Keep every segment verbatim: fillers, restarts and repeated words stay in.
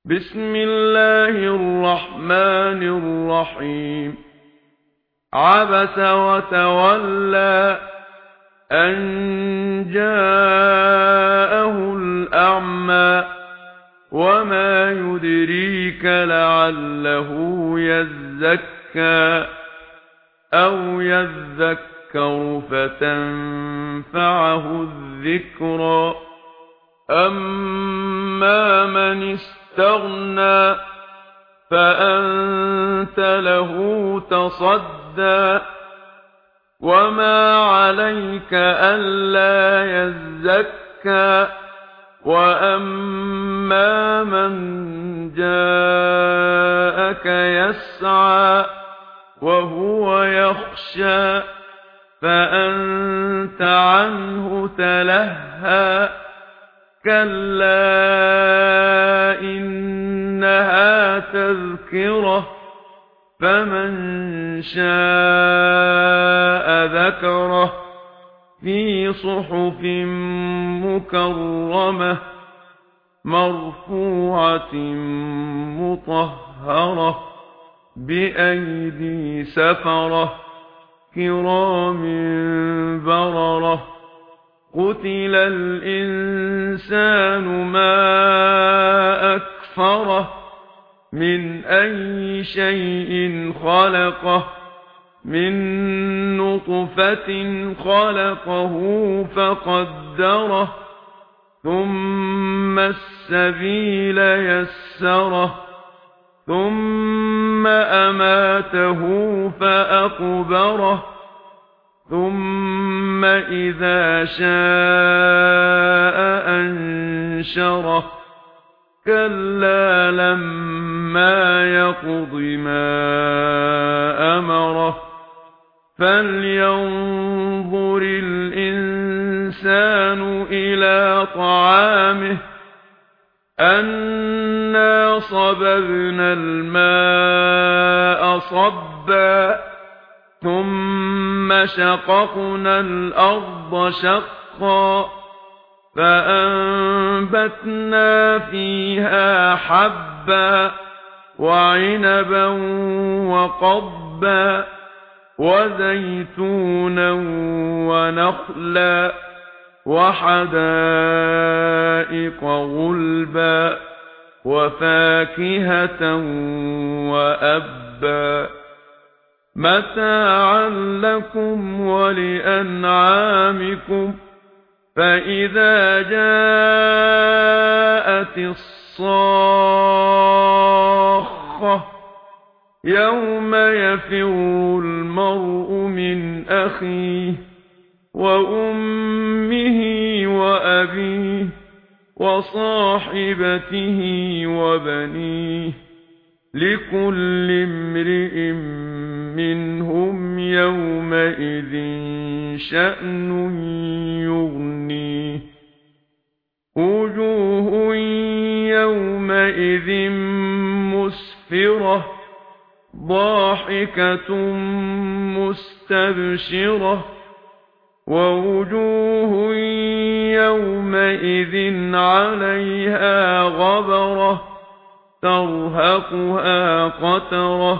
بسم الله الرحمن الرحيم. عبس وتولى أن جاءه الأعمى وما يدريك لعله يزكى أو يذكر فتنفعه الذكرى. أما من استغنى فأنت له تصدى وما عليك ألا يزكى. وأما من جاءك يسعى وهو يخشى فأنت عنه تلهى. كلا إنها تذكرة فمن شاء ذكره في صحف مكرمة مرفوعة مطهرة بأيدي سفرة كرام بررة. قتل الإنسان ما أكفره من أي شيء خلقه من نطفة خلقه فقدره ثم السبيل يسره ثم أماته فأقبره ثم إذا شاء أنشره. كلا لما يقض ما أمره فلينظر الإنسان إلى طعامه أنا صببنا الماء صبا ثم شققنا الأرض شقا فأنبتنا فيها حبا وعنبا وقضبا وزيتونا ونخلا وحدائق غلبا وفاكهة وأبا متاعا لكم ولأنعامكم. فإذا جاءت الصاخة يوم يفر المرء من أخيه وأمه وأبيه وصاحبته وبنيه لكل امرئ منهم يومئذ شأن يغنيه. وجوه يومئذ مسفرة ضاحكة مستبشرة ووجوه يومئذ عليها غبرة ترهقها قترة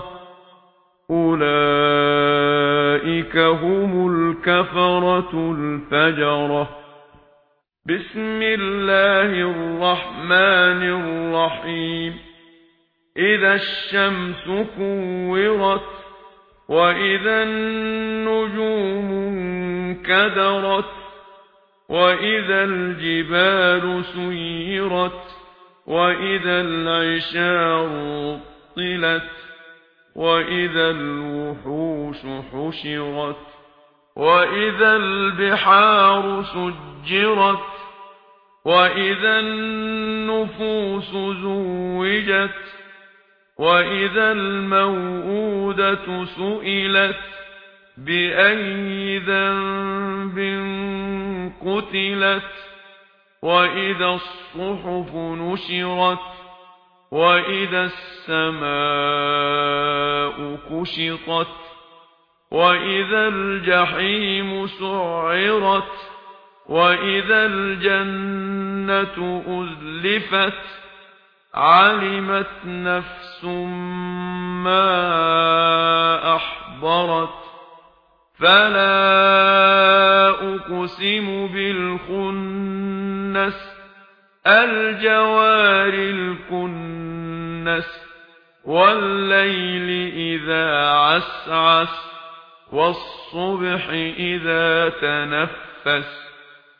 أولئك هم الكفرة الفجرة. بسم الله الرحمن الرحيم. إذا الشمس كورت وإذا النجوم انكدرت وإذا الجبال سيرت وإذا العشار طلت وإذا الوحوش حشرت وإذا البحار سجرت وإذا النفوس زوجت وإذا الموءودة سئلت بأي ذنب قتلت وإذا الصحف نشرت وإذا السماء كشطت وإذا الجحيم سعرت وإذا الجنة أزلفت علمت نفس ما أحضرت فلا أقسم بالخنس الجوار الكنس والليل إذا عسعس والصبح إذا تنفس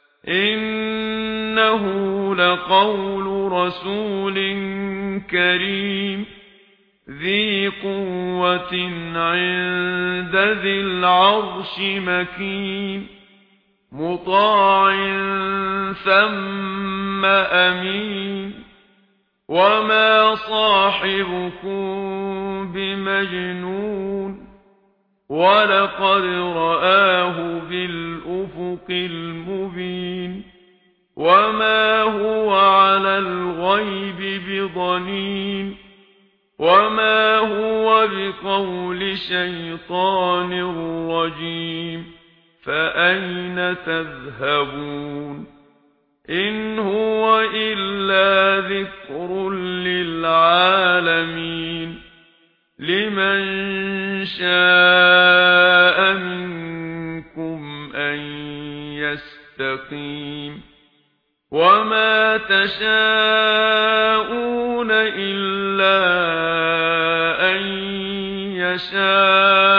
إنه لقول رسول كريم ذي قوة عند ذي العرش مكين مطاع ثم أمين وما صاحبكم بمجنون ولقد رآه بالأفق المبين وما هو على الغيب بضنين وما هو بقول شيطان رجيم فأين تذهبون إن هو إلا ذكر للعالمين لمن شاء منكم أن يستقيم وما تشاءون إلا أن يشاء